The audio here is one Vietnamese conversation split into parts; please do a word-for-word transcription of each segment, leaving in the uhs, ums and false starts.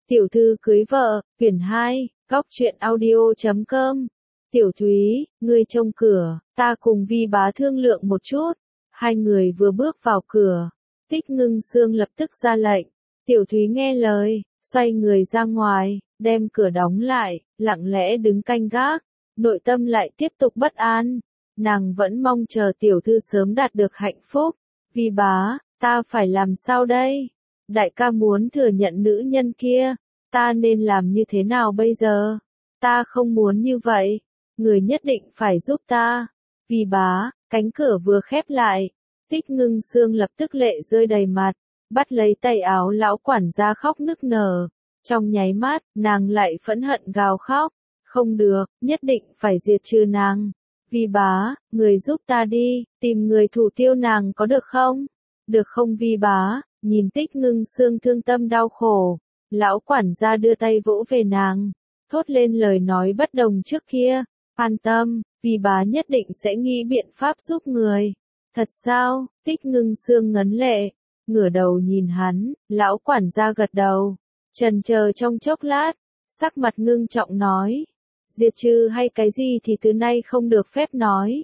Tiểu thư cưới vợ, quyển hai, góc truyện audio chấm com. Tiểu Thúy, ngươi trông cửa, ta cùng Vi bá thương lượng một chút. Hai người vừa bước vào cửa, Tích Ngưng Sương lập tức ra lệnh. Tiểu Thúy nghe lời, xoay người ra ngoài, đem cửa đóng lại, lặng lẽ đứng canh gác. Nội tâm lại tiếp tục bất an. Nàng vẫn mong chờ tiểu thư sớm đạt được hạnh phúc. Vi bá, ta phải làm sao đây? Đại ca muốn thừa nhận nữ nhân kia, ta nên làm như thế nào bây giờ? Ta không muốn như vậy, người nhất định phải giúp ta. Vi bá, cánh cửa vừa khép lại, Tích Ngưng Sương lập tức lệ rơi đầy mặt, bắt lấy tay áo lão quản gia khóc nức nở. Trong nháy mắt, nàng lại phẫn hận gào khóc, không được, nhất định phải diệt trừ nàng. Vi bá, người giúp ta đi, tìm người thủ tiêu nàng có được không? Được không Vi bá? Nhìn Tích Ngưng Sương thương tâm đau khổ, lão quản gia đưa tay vỗ về nàng, thốt lên lời nói bất đồng trước kia. An tâm, Vi bá nhất định sẽ nghĩ biện pháp giúp người. Thật sao? Tích Ngưng Sương ngấn lệ, ngửa đầu nhìn hắn, lão quản gia gật đầu, chần chờ trong chốc lát, sắc mặt ngưng trọng nói, diệt trừ hay cái gì thì từ nay không được phép nói.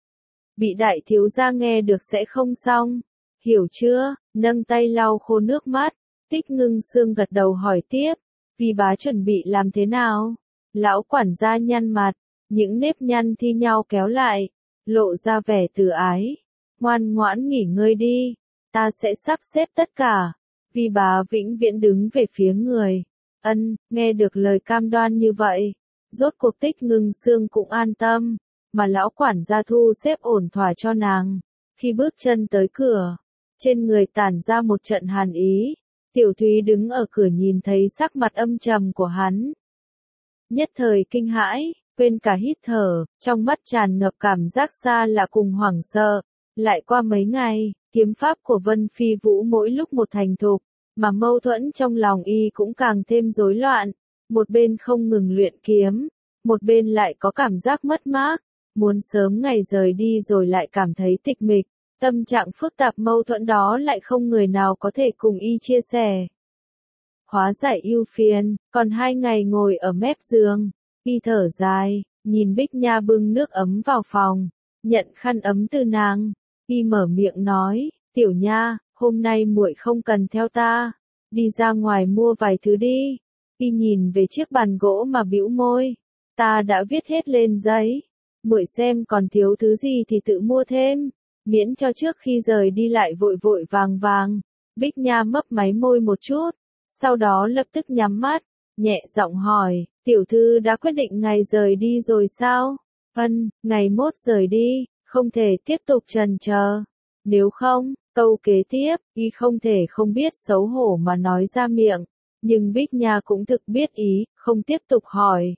Bị đại thiếu gia nghe được sẽ không xong, hiểu chưa? Nâng tay lau khô nước mắt, Tích Ngưng Sương gật đầu hỏi tiếp, Vi bá chuẩn bị làm thế nào? Lão quản gia nhăn mặt, những nếp nhăn thi nhau kéo lại, lộ ra vẻ từ ái. Ngoan ngoãn nghỉ ngơi đi, ta sẽ sắp xếp tất cả. Vi bá vĩnh viễn đứng về phía người. Ân, nghe được lời cam đoan như vậy, rốt cuộc Tích Ngưng Sương cũng an tâm, mà lão quản gia thu xếp ổn thỏa cho nàng. Khi bước chân tới cửa, trên người tản ra một trận hàn ý. Tiểu Thúy đứng ở cửa nhìn thấy sắc mặt âm trầm của hắn, nhất thời kinh hãi, quên cả hít thở, trong mắt tràn ngập cảm giác xa lạ cùng hoảng sợ. Lại qua mấy ngày, kiếm pháp của Vân Phi Vũ mỗi lúc một thành thục, mà mâu thuẫn trong lòng y cũng càng thêm rối loạn. Một bên không ngừng luyện kiếm, một bên lại có cảm giác mất mát, muốn sớm ngày rời đi rồi lại cảm thấy tịch mịch. Tâm trạng phức tạp mâu thuẫn đó lại không người nào có thể cùng y chia sẻ. Hóa giải ưu phiền, còn hai ngày ngồi ở mép giường, y thở dài, nhìn Bích Nha bưng nước ấm vào phòng, nhận khăn ấm từ nàng, y mở miệng nói, tiểu Nha, hôm nay muội không cần theo ta, đi ra ngoài mua vài thứ đi. Y nhìn về chiếc bàn gỗ mà bĩu môi, ta đã viết hết lên giấy, muội xem còn thiếu thứ gì thì tự mua thêm. Miễn cho trước khi rời đi lại vội vội vàng vàng. Bích Nha mấp máy môi một chút, sau đó lập tức nhắm mắt, nhẹ giọng hỏi, tiểu thư đã quyết định ngày rời đi rồi sao? Ân, ngày mốt rời đi, không thể tiếp tục trần chờ. Nếu không, câu kế tiếp, y không thể không biết xấu hổ mà nói ra miệng, nhưng Bích Nha cũng thực biết ý, không tiếp tục hỏi.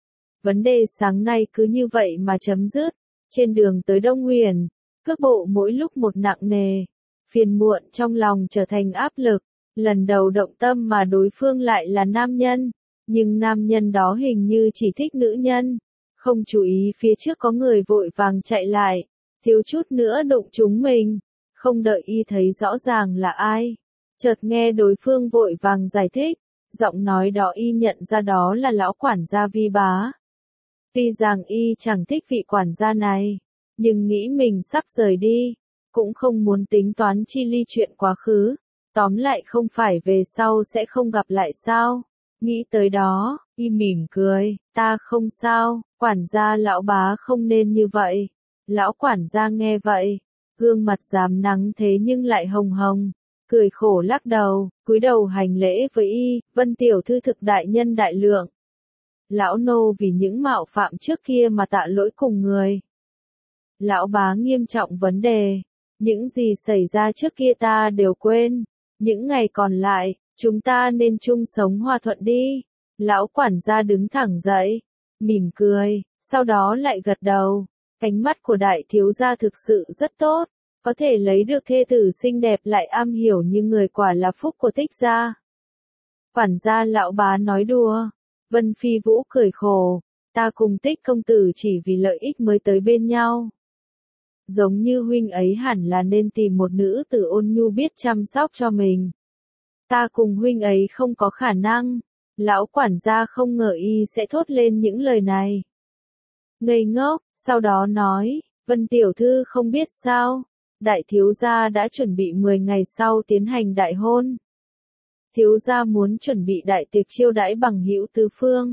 Vấn đề sáng nay cứ như vậy mà chấm dứt. Trên đường tới Đông Huyền, cước bộ mỗi lúc một nặng nề, phiền muộn trong lòng trở thành áp lực. Lần đầu động tâm mà đối phương lại là nam nhân, nhưng nam nhân đó hình như chỉ thích nữ nhân, không chú ý phía trước có người vội vàng chạy lại, thiếu chút nữa đụng trúng mình, không đợi y thấy rõ ràng là ai, chợt nghe đối phương vội vàng giải thích, giọng nói đó y nhận ra đó là lão quản gia Vi bá. Tuy rằng y chẳng thích vị quản gia này, nhưng nghĩ mình sắp rời đi, cũng không muốn tính toán chi ly chuyện quá khứ, tóm lại không phải về sau sẽ không gặp lại sao. Nghĩ tới đó, y mỉm cười, ta không sao, quản gia lão bá không nên như vậy. Lão quản gia nghe vậy, gương mặt rám nắng thế nhưng lại hồng hồng, cười khổ lắc đầu, cúi đầu hành lễ với y, Vân tiểu thư thực đại nhân đại lượng. Lão nô vì những mạo phạm trước kia mà tạ lỗi cùng người. Lão bá nghiêm trọng vấn đề, những gì xảy ra trước kia ta đều quên, những ngày còn lại, chúng ta nên chung sống hòa thuận đi. Lão quản gia đứng thẳng dậy, mỉm cười, sau đó lại gật đầu, ánh mắt của đại thiếu gia thực sự rất tốt, có thể lấy được thê tử xinh đẹp lại am hiểu như người quả là phúc của Tích gia. Quản gia lão bá nói đùa, Vân Phi Vũ cười khổ, ta cùng Tích công tử chỉ vì lợi ích mới tới bên nhau. Giống như huynh ấy hẳn là nên tìm một nữ tử ôn nhu biết chăm sóc cho mình. Ta cùng huynh ấy không có khả năng, Lão quản gia không ngờ y sẽ thốt lên những lời này. Ngây ngốc, sau đó nói, Vân tiểu thư không biết sao, đại thiếu gia đã chuẩn bị mười ngày sau tiến hành đại hôn. Thiếu gia muốn chuẩn bị đại tiệc chiêu đãi bằng hữu tứ phương.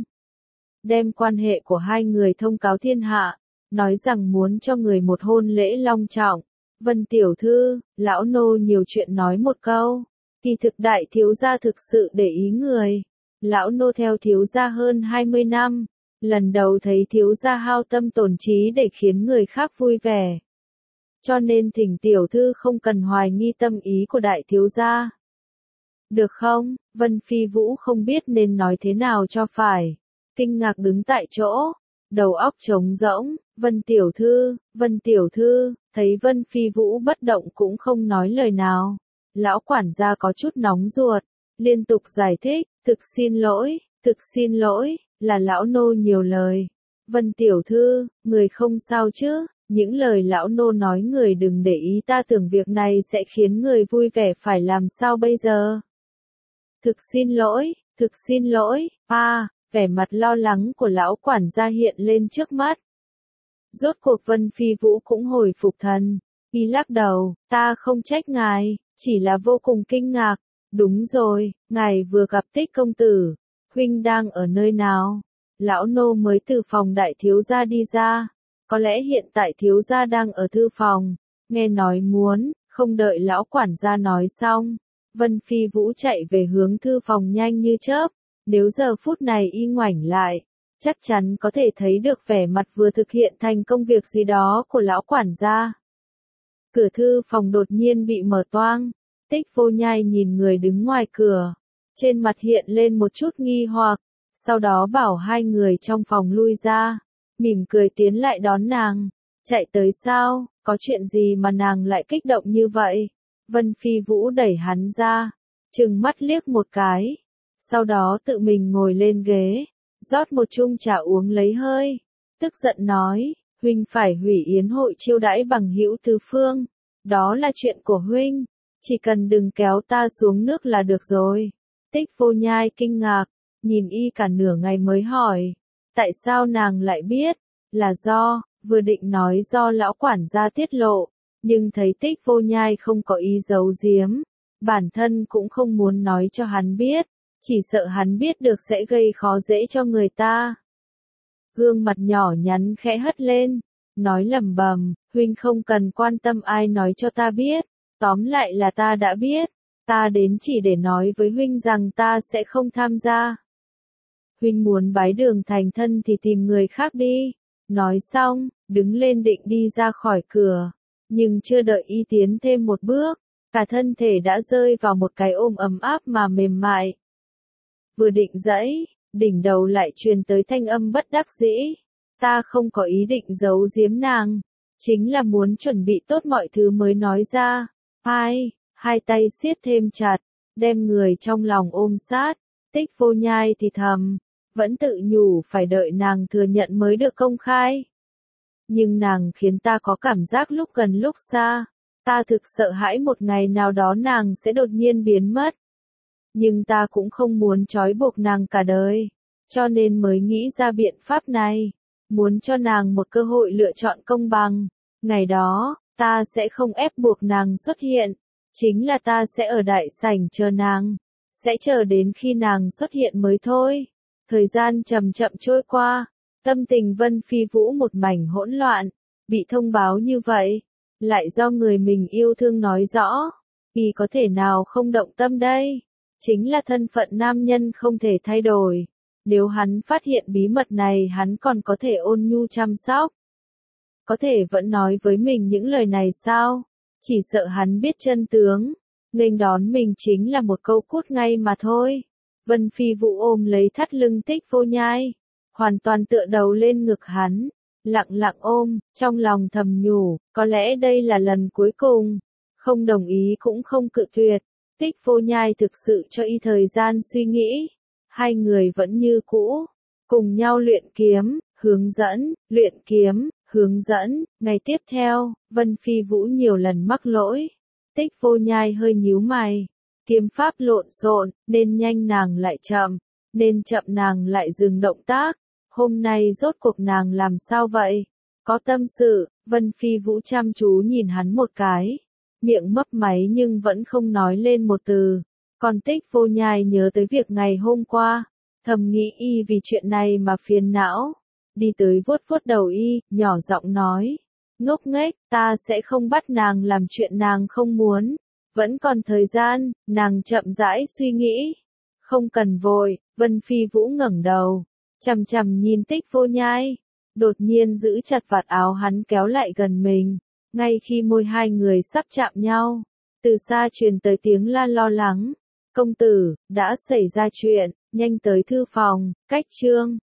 Đem quan hệ của hai người thông cáo thiên hạ, nói rằng muốn cho người một hôn lễ long trọng. Vân tiểu thư, lão nô nhiều chuyện nói một câu. Kỳ thực đại thiếu gia thực sự để ý người. Lão nô theo thiếu gia hơn hai mươi năm. Lần đầu thấy thiếu gia hao tâm tổn trí để khiến người khác vui vẻ. Cho nên thỉnh tiểu thư không cần hoài nghi tâm ý của đại thiếu gia. Được không? Vân Phi Vũ không biết nên nói thế nào cho phải. Kinh ngạc đứng tại chỗ. Đầu óc trống rỗng. Vân tiểu thư, Vân tiểu thư, thấy Vân Phi Vũ bất động cũng không nói lời nào. Lão quản gia có chút nóng ruột. Liên tục giải thích, thực xin lỗi, thực xin lỗi, là lão nô nhiều lời. Vân tiểu thư, người không sao chứ? Những lời lão nô nói người đừng để ý, ta tưởng việc này sẽ khiến người vui vẻ, phải làm sao bây giờ? Thực xin lỗi, thực xin lỗi, à, vẻ mặt lo lắng của lão quản gia hiện lên trước mắt. Rốt cuộc Vân Phi Vũ cũng hồi phục thần, y lắc đầu, ta không trách ngài, chỉ là vô cùng kinh ngạc. Đúng rồi, ngài vừa gặp Tích công tử, huynh đang ở nơi nào? Lão nô mới từ phòng đại thiếu gia đi ra, có lẽ hiện tại thiếu gia đang ở thư phòng, nghe nói muốn, không đợi lão quản gia nói xong. Vân Phi Vũ chạy về hướng thư phòng nhanh như chớp, nếu giờ phút này y ngoảnh lại, chắc chắn có thể thấy được vẻ mặt vừa thực hiện thành công việc gì đó của lão quản gia. Cửa thư phòng đột nhiên bị mở toang, Tích Vô Nhai nhìn người đứng ngoài cửa, trên mặt hiện lên một chút nghi hoặc, sau đó bảo hai người trong phòng lui ra, mỉm cười tiến lại đón nàng. Chạy tới sao, có chuyện gì mà nàng lại kích động như vậy? Vân Phi Vũ đẩy hắn ra, trừng mắt liếc một cái, sau đó tự mình ngồi lên ghế, rót một chung trà uống lấy hơi, tức giận nói, huynh phải hủy yến hội chiêu đãi bằng hữu tứ phương, đó là chuyện của huynh, chỉ cần đừng kéo ta xuống nước là được rồi. Tích Vô Nhai kinh ngạc, nhìn y cả nửa ngày mới hỏi, tại sao nàng lại biết? Là do, vừa định nói do lão quản gia tiết lộ, nhưng thấy Tích Vô Nhai không có ý giấu giếm, bản thân cũng không muốn nói cho hắn biết, chỉ sợ hắn biết được sẽ gây khó dễ cho người ta. Gương mặt nhỏ nhắn khẽ hất lên, nói lẩm bẩm, huynh không cần quan tâm ai nói cho ta biết, tóm lại là ta đã biết, ta đến chỉ để nói với huynh rằng ta sẽ không tham gia. Huynh muốn bái đường thành thân thì tìm người khác đi. Nói xong, đứng lên định đi ra khỏi cửa, nhưng chưa đợi y tiến thêm một bước, cả thân thể đã rơi vào một cái ôm ấm áp mà mềm mại. Vừa định dẫy, đỉnh đầu lại truyền tới thanh âm bất đắc dĩ, ta không có ý định giấu giếm nàng, chính là muốn chuẩn bị tốt mọi thứ mới nói ra. Hai, hai tay siết thêm chặt, đem người trong lòng ôm sát, Tích Vô Nhai thì thầm, vẫn tự nhủ phải đợi nàng thừa nhận mới được công khai. Nhưng nàng khiến ta có cảm giác lúc gần lúc xa, ta thực sợ hãi một ngày nào đó nàng sẽ đột nhiên biến mất. Nhưng ta cũng không muốn trói buộc nàng cả đời, cho nên mới nghĩ ra biện pháp này, muốn cho nàng một cơ hội lựa chọn công bằng. Ngày đó, ta sẽ không ép buộc nàng xuất hiện, chính là ta sẽ ở đại sảnh chờ nàng, sẽ chờ đến khi nàng xuất hiện mới thôi. Thời gian chậm chậm trôi qua, tâm tình Vân Phi Vũ một mảnh hỗn loạn, bị thông báo như vậy, lại do người mình yêu thương nói rõ, y có thể nào không động tâm đây? Chính là thân phận nam nhân không thể thay đổi, nếu hắn phát hiện bí mật này hắn còn có thể ôn nhu chăm sóc. Có thể vẫn nói với mình những lời này sao? Chỉ sợ hắn biết chân tướng, nghênh đón mình chính là một câu cút ngay mà thôi. Vân Phi Vũ ôm lấy thắt lưng Tích Vô Nhai, hoàn toàn tựa đầu lên ngực hắn, lặng lặng ôm, trong lòng thầm nhủ, có lẽ đây là lần cuối cùng, không đồng ý cũng không cự tuyệt. Tích Vô Nhai thực sự cho y thời gian suy nghĩ, hai người vẫn như cũ, cùng nhau luyện kiếm, hướng dẫn, luyện kiếm, hướng dẫn. Ngày tiếp theo, Vân Phi Vũ nhiều lần mắc lỗi, Tích Vô Nhai hơi nhíu mày. Kiếm pháp lộn xộn, nên nhanh nàng lại chậm, nên chậm nàng lại dừng động tác. Hôm nay rốt cuộc nàng làm sao vậy? Có tâm sự, Vân Phi Vũ chăm chú nhìn hắn một cái. Miệng mấp máy nhưng vẫn không nói lên một từ. Còn Tích Vô Nhai nhớ tới việc ngày hôm qua. Thầm nghĩ y vì chuyện này mà phiền não. Đi tới vuốt vuốt đầu y, nhỏ giọng nói. Ngốc nghếch, ta sẽ không bắt nàng làm chuyện nàng không muốn. Vẫn còn thời gian, nàng chậm rãi suy nghĩ. Không cần vội, Vân Phi Vũ ngẩng đầu. Chằm chằm nhìn Tích Vô Nhai. Đột nhiên giữ chặt vạt áo hắn kéo lại gần mình. Ngay khi môi hai người sắp chạm nhau. Từ xa truyền tới tiếng la lo lắng. Công tử, đã xảy ra chuyện, nhanh tới thư phòng, cách trương.